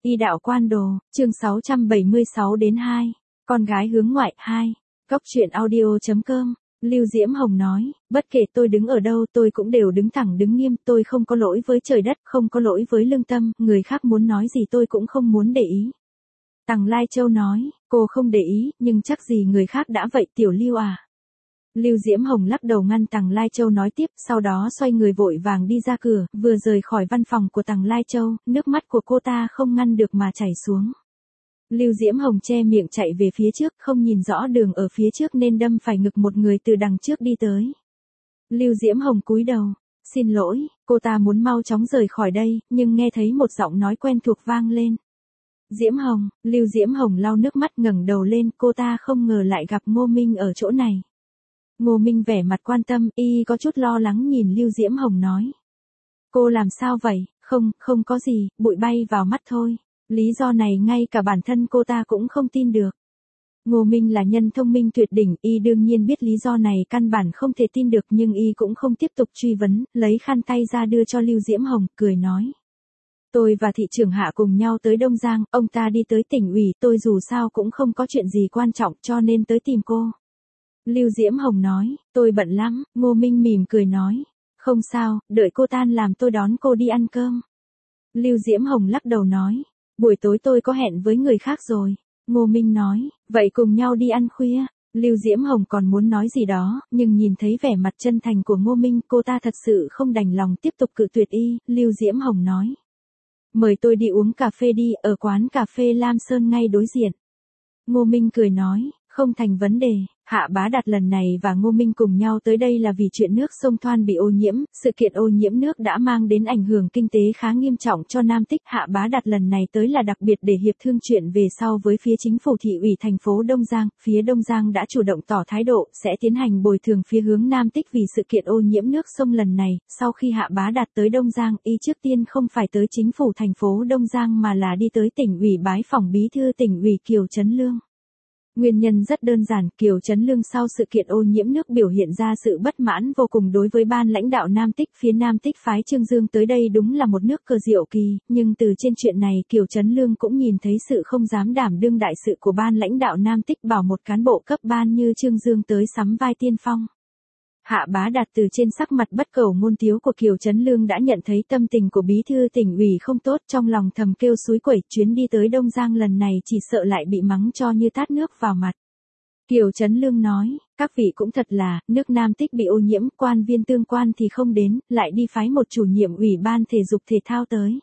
Y đạo quan đồ, chương 676 đến 2. Con gái hướng ngoại 2. Góc truyện audio.com. Lưu Diễm Hồng nói, bất kể tôi đứng ở đâu tôi cũng đều đứng thẳng đứng nghiêm, tôi không có lỗi với trời đất, không có lỗi với lương tâm, người khác muốn nói gì tôi cũng không muốn để ý. Tằng Lai Châu nói, cô không để ý, nhưng chắc gì người khác đã vậy Tiểu Lưu à. Lưu Diễm Hồng lắc đầu ngăn Tằng Lai Châu nói tiếp, sau đó xoay người vội vàng đi ra cửa, vừa rời khỏi văn phòng của Tằng Lai Châu, nước mắt của cô ta không ngăn được mà chảy xuống. Lưu Diễm Hồng che miệng chạy về phía trước, không nhìn rõ đường ở phía trước nên đâm phải ngực một người từ đằng trước đi tới. Lưu Diễm Hồng cúi đầu, xin lỗi, cô ta muốn mau chóng rời khỏi đây, nhưng nghe thấy một giọng nói quen thuộc vang lên. Diễm Hồng, Lưu Diễm Hồng lau nước mắt ngẩng đầu lên, cô ta không ngờ lại gặp Ngô Minh ở chỗ này. Ngô Minh vẻ mặt quan tâm, y có chút lo lắng nhìn Lưu Diễm Hồng nói. Cô làm sao vậy? Không có gì, bụi bay vào mắt thôi. Lý do này ngay cả bản thân cô ta cũng không tin được. Ngô Minh là nhân thông minh tuyệt đỉnh, y đương nhiên biết lý do này căn bản không thể tin được nhưng y cũng không tiếp tục truy vấn, lấy khăn tay ra đưa cho Lưu Diễm Hồng, cười nói. Tôi và thị trưởng Hạ cùng nhau tới Đông Giang, ông ta đi tới tỉnh ủy, tôi dù sao cũng không có chuyện gì quan trọng cho nên tới tìm cô. Lưu Diễm Hồng nói, tôi bận lắm, Ngô Minh mỉm cười nói. Không sao, đợi cô tan làm tôi đón cô đi ăn cơm. Lưu Diễm Hồng lắc đầu nói, buổi tối tôi có hẹn với người khác rồi. Ngô Minh nói, vậy cùng nhau đi ăn khuya. Lưu Diễm Hồng còn muốn nói gì đó, nhưng nhìn thấy vẻ mặt chân thành của Ngô Minh, cô ta thật sự không đành lòng tiếp tục cự tuyệt y. Lưu Diễm Hồng nói, mời tôi đi uống cà phê đi, ở quán cà phê Lam Sơn ngay đối diện. Ngô Minh cười nói, không thành vấn đề. Hạ Bá Đạt lần này và Ngô Minh cùng nhau tới đây là vì chuyện nước sông Thoan bị ô nhiễm, sự kiện ô nhiễm nước đã mang đến ảnh hưởng kinh tế khá nghiêm trọng cho Nam Tích. Hạ Bá Đạt lần này tới là đặc biệt để hiệp thương chuyện về sau với phía chính phủ thị ủy thành phố Đông Giang, phía Đông Giang đã chủ động tỏ thái độ sẽ tiến hành bồi thường phía hướng Nam Tích vì sự kiện ô nhiễm nước sông lần này. Sau khi Hạ Bá Đạt tới Đông Giang, y trước tiên không phải tới chính phủ thành phố Đông Giang mà là đi tới tỉnh ủy bái phỏng bí thư tỉnh ủy Kiều Trấn Lương. Nguyên nhân rất đơn giản, Kiều Trấn Lương sau sự kiện ô nhiễm nước biểu hiện ra sự bất mãn vô cùng đối với ban lãnh đạo Nam Tích. Phía Nam Tích phái Trương Dương tới đây đúng là một nước cờ diệu kỳ, nhưng từ trên chuyện này Kiều Trấn Lương cũng nhìn thấy sự không dám đảm đương đại sự của ban lãnh đạo Nam Tích bảo một cán bộ cấp ban như Trương Dương tới sắm vai tiên phong. Hạ Bá Đạt từ trên sắc mặt bất cầu ngôn tiếu của Kiều Trấn Lương đã nhận thấy tâm tình của bí thư tỉnh ủy không tốt, trong lòng thầm kêu xúi quẩy, chuyến đi tới Đông Giang lần này chỉ sợ lại bị mắng cho như tát nước vào mặt. Kiều Trấn Lương nói, các vị cũng thật là, nước Nam Tích bị ô nhiễm, quan viên tương quan thì không đến, lại đi phái một chủ nhiệm ủy ban thể dục thể thao tới.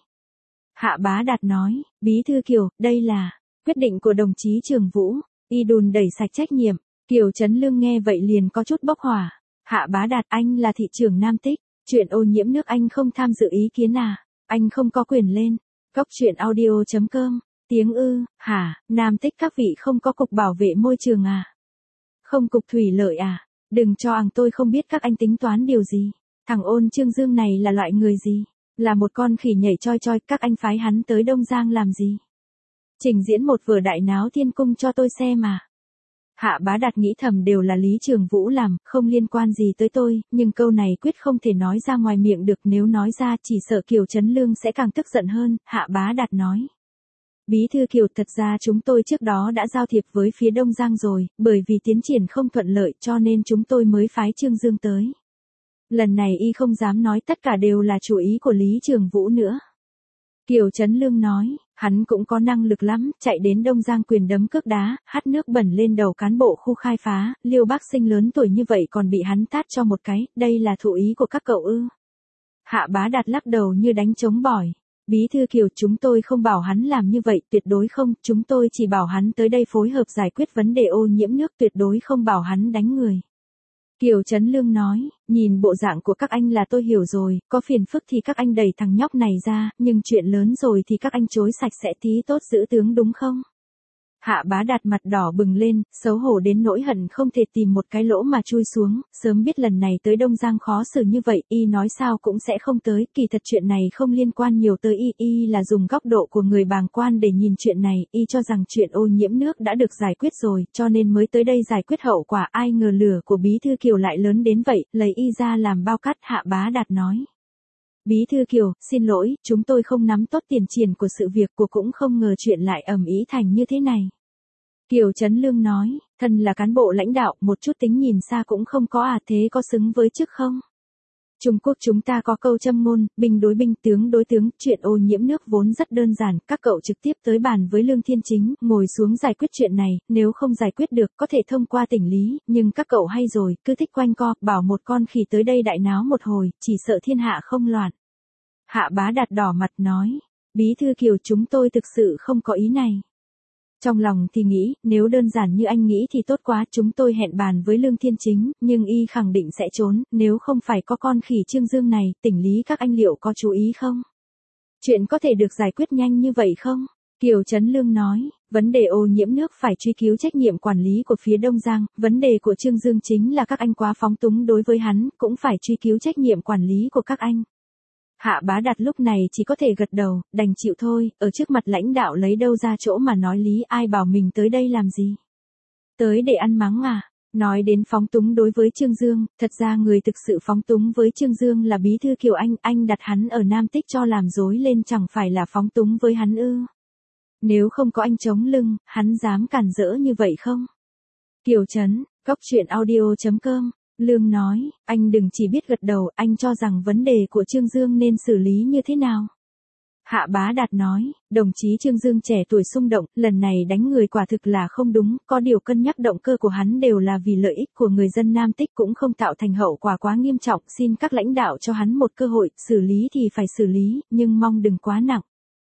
Hạ Bá Đạt nói, bí thư Kiều, đây là quyết định của đồng chí Trường Vũ, y đùn đẩy sạch trách nhiệm. Kiều Trấn Lương nghe vậy liền có chút bốc hỏa. Hạ Bá Đạt, anh là thị trưởng Nam Tích, chuyện ô nhiễm nước anh không tham dự ý kiến à, anh không có quyền lên. Góc truyện audio.com, tiếng hả, Nam Tích các vị không có cục bảo vệ môi trường à? Không cục thủy lợi à? Đừng cho tôi không biết các anh tính toán điều gì. Thằng Ôn Trương Dương này là loại người gì? Là một con khỉ nhảy choi choi, các anh phái hắn tới Đông Giang làm gì? Trình diễn một vở đại náo thiên cung cho tôi xem mà. Hạ Bá Đạt nghĩ thầm đều là Lý Trường Vũ làm, không liên quan gì tới tôi, nhưng câu này quyết không thể nói ra ngoài miệng được, nếu nói ra chỉ sợ Kiều Trấn Lương sẽ càng tức giận hơn. Hạ Bá Đạt nói. Bí thư Kiều, thật ra chúng tôi trước đó đã giao thiệp với phía Đông Giang rồi, bởi vì tiến triển không thuận lợi cho nên chúng tôi mới phái Trương Dương tới. Lần này y không dám nói tất cả đều là chủ ý của Lý Trường Vũ nữa. Kiều Trấn Lương nói, hắn cũng có năng lực lắm, chạy đến Đông Giang quyền đấm cước đá, hắt nước bẩn lên đầu cán bộ khu khai phá, Liêu Bác Sinh lớn tuổi như vậy còn bị hắn tát cho một cái, đây là thụ ý của các cậu ư? Hạ Bá Đạt lắc đầu như đánh trống bỏi. Bí thư Kiều, chúng tôi không bảo hắn làm như vậy, tuyệt đối không, chúng tôi chỉ bảo hắn tới đây phối hợp giải quyết vấn đề ô nhiễm nước, tuyệt đối không bảo hắn đánh người. Kiều Trấn Lương nói, nhìn bộ dạng của các anh là tôi hiểu rồi, có phiền phức thì các anh đẩy thằng nhóc này ra, nhưng chuyện lớn rồi thì các anh chối sạch sẽ tí tốt giữ tướng đúng không? Hạ Bá Đạt mặt đỏ bừng lên, xấu hổ đến nỗi hận không thể tìm một cái lỗ mà chui xuống, sớm biết lần này tới Đông Giang khó xử như vậy, y nói sao cũng sẽ không tới, kỳ thật chuyện này không liên quan nhiều tới y là dùng góc độ của người bàng quan để nhìn chuyện này, y cho rằng chuyện ô nhiễm nước đã được giải quyết rồi, cho nên mới tới đây giải quyết hậu quả, ai ngờ lửa của bí thư Kiều lại lớn đến vậy, lấy y ra làm bao cát. Hạ Bá Đạt nói. Bí thư Kiều, xin lỗi, chúng tôi không nắm tốt tiền triển của sự việc của cũng không ngờ chuyện lại ầm ĩ thành như thế này. Kiều Trấn Lương nói, thân là cán bộ lãnh đạo, một chút tính nhìn xa cũng không có à, thế có xứng với chức không? Trung Quốc chúng ta có câu châm ngôn, binh đối binh, tướng đối tướng, chuyện ô nhiễm nước vốn rất đơn giản, các cậu trực tiếp tới bàn với Lương Thiên Chính, ngồi xuống giải quyết chuyện này, nếu không giải quyết được có thể thông qua tỉnh lý, nhưng các cậu hay rồi, cứ thích quanh co, bảo một con khỉ tới đây đại náo một hồi, chỉ sợ thiên hạ không loạn. Hạ Bá Đạt đỏ mặt nói, Bí thư Kiều chúng tôi thực sự không có ý này. Trong lòng thì nghĩ, nếu đơn giản như anh nghĩ thì tốt quá, chúng tôi hẹn bàn với Lương Thiên Chính, nhưng y khẳng định sẽ trốn, nếu không phải có con khỉ Trương Dương này, tỉnh lý các anh liệu có chú ý không? Chuyện có thể được giải quyết nhanh như vậy không? Kiều Trấn Lương nói, vấn đề ô nhiễm nước phải truy cứu trách nhiệm quản lý của phía Đông Giang, vấn đề của Trương Dương chính là các anh quá phóng túng đối với hắn, cũng phải truy cứu trách nhiệm quản lý của các anh. Hạ Bá Đạt lúc này chỉ có thể gật đầu, đành chịu thôi, ở trước mặt lãnh đạo lấy đâu ra chỗ mà nói lý, ai bảo mình tới đây làm gì. Tới để ăn mắng à? Nói đến phóng túng đối với Trương Dương, thật ra người thực sự phóng túng với Trương Dương là Bí thư Kiều anh đặt hắn ở Nam Tích cho làm rối lên chẳng phải là phóng túng với hắn ư. Nếu không có anh chống lưng, hắn dám cản rỡ như vậy không? Kiều Trấn, goctruyện.audio.com Lương nói, anh đừng chỉ biết gật đầu, anh cho rằng vấn đề của Trương Dương nên xử lý như thế nào? Hạ Bá Đạt nói, đồng chí Trương Dương trẻ tuổi xung động, lần này đánh người quả thực là không đúng, có điều cân nhắc động cơ của hắn đều là vì lợi ích của người dân Nam Tích cũng không tạo thành hậu quả quá nghiêm trọng, xin các lãnh đạo cho hắn một cơ hội, xử lý thì phải xử lý, nhưng mong đừng quá nặng.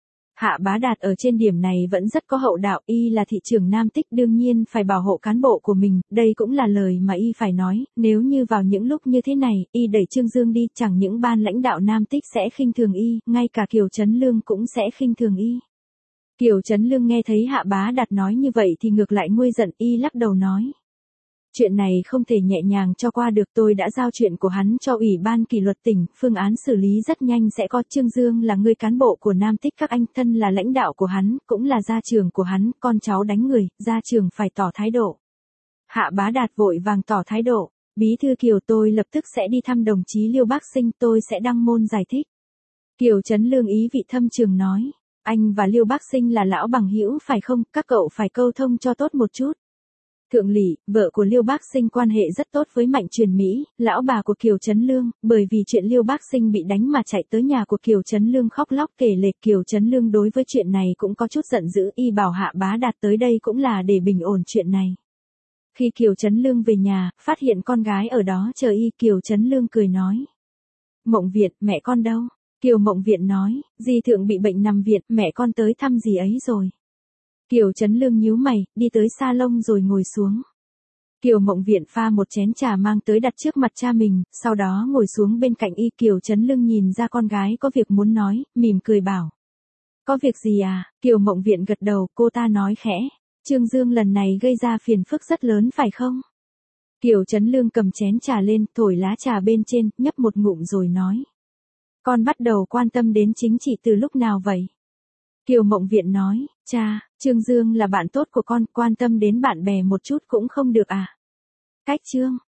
Hạ Bá Đạt ở trên điểm này vẫn rất có hậu đạo, y là thị trưởng Nam Tích đương nhiên phải bảo hộ cán bộ của mình, đây cũng là lời mà y phải nói, nếu như vào những lúc như thế này, y đẩy Trương Dương đi, chẳng những ban lãnh đạo Nam Tích sẽ khinh thường y, ngay cả Kiều Trấn Lương cũng sẽ khinh thường y. Kiều Trấn Lương nghe thấy Hạ Bá Đạt nói như vậy thì ngược lại nguôi giận, y lắc đầu nói. Chuyện này không thể nhẹ nhàng cho qua được, tôi đã giao chuyện của hắn cho Ủy ban kỷ luật tỉnh, phương án xử lý rất nhanh sẽ có. Trương Dương là người cán bộ của Nam Tích các anh, thân là lãnh đạo của hắn, cũng là gia trưởng của hắn, con cháu đánh người, gia trưởng phải tỏ thái độ. Hạ Bá Đạt vội vàng tỏ thái độ, Bí thư Kiều tôi lập tức sẽ đi thăm đồng chí Liêu Bác Sinh, tôi sẽ đăng môn giải thích. Kiều Trấn Lương ý vị thâm trường nói, anh và Liêu Bác Sinh là lão bằng hữu phải không, các cậu phải câu thông cho tốt một chút. Thượng Lỷ, vợ của Liêu Bác Sinh quan hệ rất tốt với Mạnh Truyền Mỹ, lão bà của Kiều Trấn Lương, bởi vì chuyện Liêu Bác Sinh bị đánh mà chạy tới nhà của Kiều Trấn Lương khóc lóc kể lể. Kiều Trấn Lương đối với chuyện này cũng có chút giận dữ, y bảo Hạ Bá Đạt tới đây cũng là để bình ổn chuyện này. Khi Kiều Trấn Lương về nhà, phát hiện con gái ở đó chờ y, Kiều Trấn Lương cười nói. Mộng Viện, mẹ con đâu? Kiều Mộng Viện nói, dì thượng bị bệnh nằm viện, mẹ con tới thăm dì ấy rồi. Kiều Trấn Lương nhíu mày, đi tới salon rồi ngồi xuống. Kiều Mộng Viện pha một chén trà mang tới đặt trước mặt cha mình, sau đó ngồi xuống bên cạnh y. Kiều Trấn Lương nhìn ra con gái có việc muốn nói, mỉm cười bảo. Có việc gì à? Kiều Mộng Viện gật đầu, cô ta nói khẽ. Trương Dương lần này gây ra phiền phức rất lớn phải không? Kiều Trấn Lương cầm chén trà lên, thổi lá trà bên trên, nhấp một ngụm rồi nói. Con bắt đầu quan tâm đến chính trị từ lúc nào vậy? Kiều Mộng Viện nói, cha, Trương Dương là bạn tốt của con, quan tâm đến bạn bè một chút cũng không được à? Cách Trương